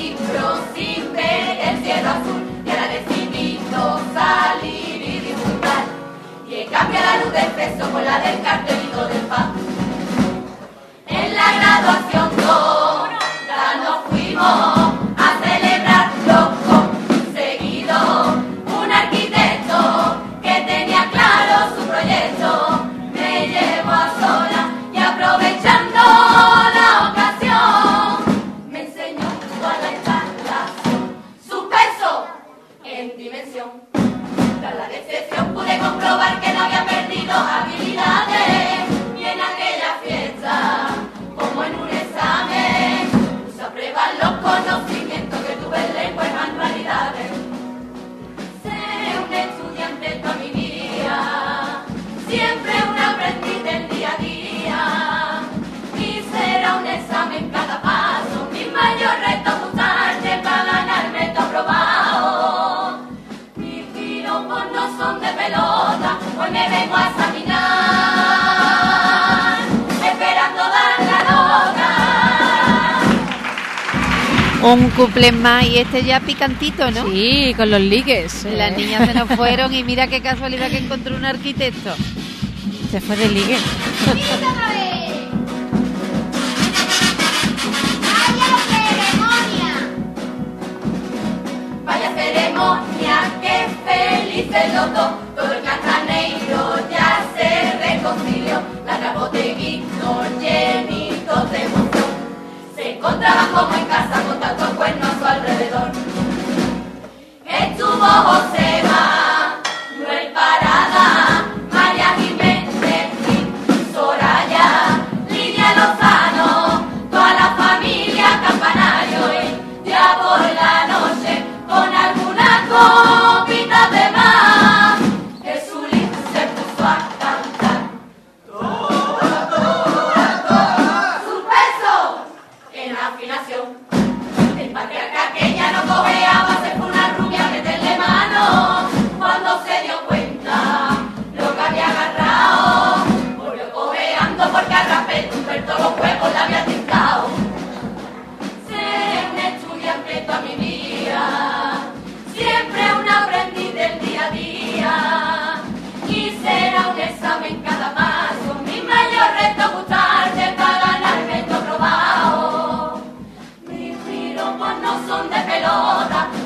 libros sin ver el cielo azul. Y ahora decidido salir y disfrutar. Y he cambiado la luz del peso por la del cartelito del pan. En la graduación ya nos fuimos a celebrar lo conseguido. Un arquitecto que tenía claro su proyecto me llevó a sola y aprovechando la ocasión me enseñó toda la instalación, su peso en dimensión. Tras la decepción pude comprobar que no había perdido habilidades y en aquella fiesta, como en un examen, puse a prueba los conocimientos que tuve en lengua y manualidades. Seré un estudiante toda mi vida, siempre un aprendiz del día a día, y será un examen cada paso, mi mayor reto gustarte para ganarme tu aprobado. Mis piropos no son de pelota, hoy me vengo a examinar, esperando dar la nota. Un cuplé más y este ya picantito, ¿no? Sí, con los ligues. Las niñas se nos fueron y mira qué casualidad que encontró un arquitecto. Se fue de ligue. Vaya ceremonia, qué felices los dos. Todo el Cantaneiro ya se reconcilió. La Trapoteguito llenitos de emoción. Se encontraban como en casa con tantos cuernos a su alrededor. Estuvo Joseba, Noel Parada, María Jiménez y Soraya, Lidia Lozano, toda la familia Campanario y ya por la noche con alguna copita de más, Jesulín se puso a cantar. Su peso en la afinación. El patriarca que ya no cojeaba se fue una rubia a meterle mano. Cuando se dio cuenta lo que había agarrado, volvió cojeando porque a Rafael Humberto los huevos le había tincado. Seré un estudiante toda mi vida, siempre un aprendiz del día a día, y será un examen cada paso, mi mayor reto gustarte para ganarme tu aprobado. Mis piropos no son de pelota,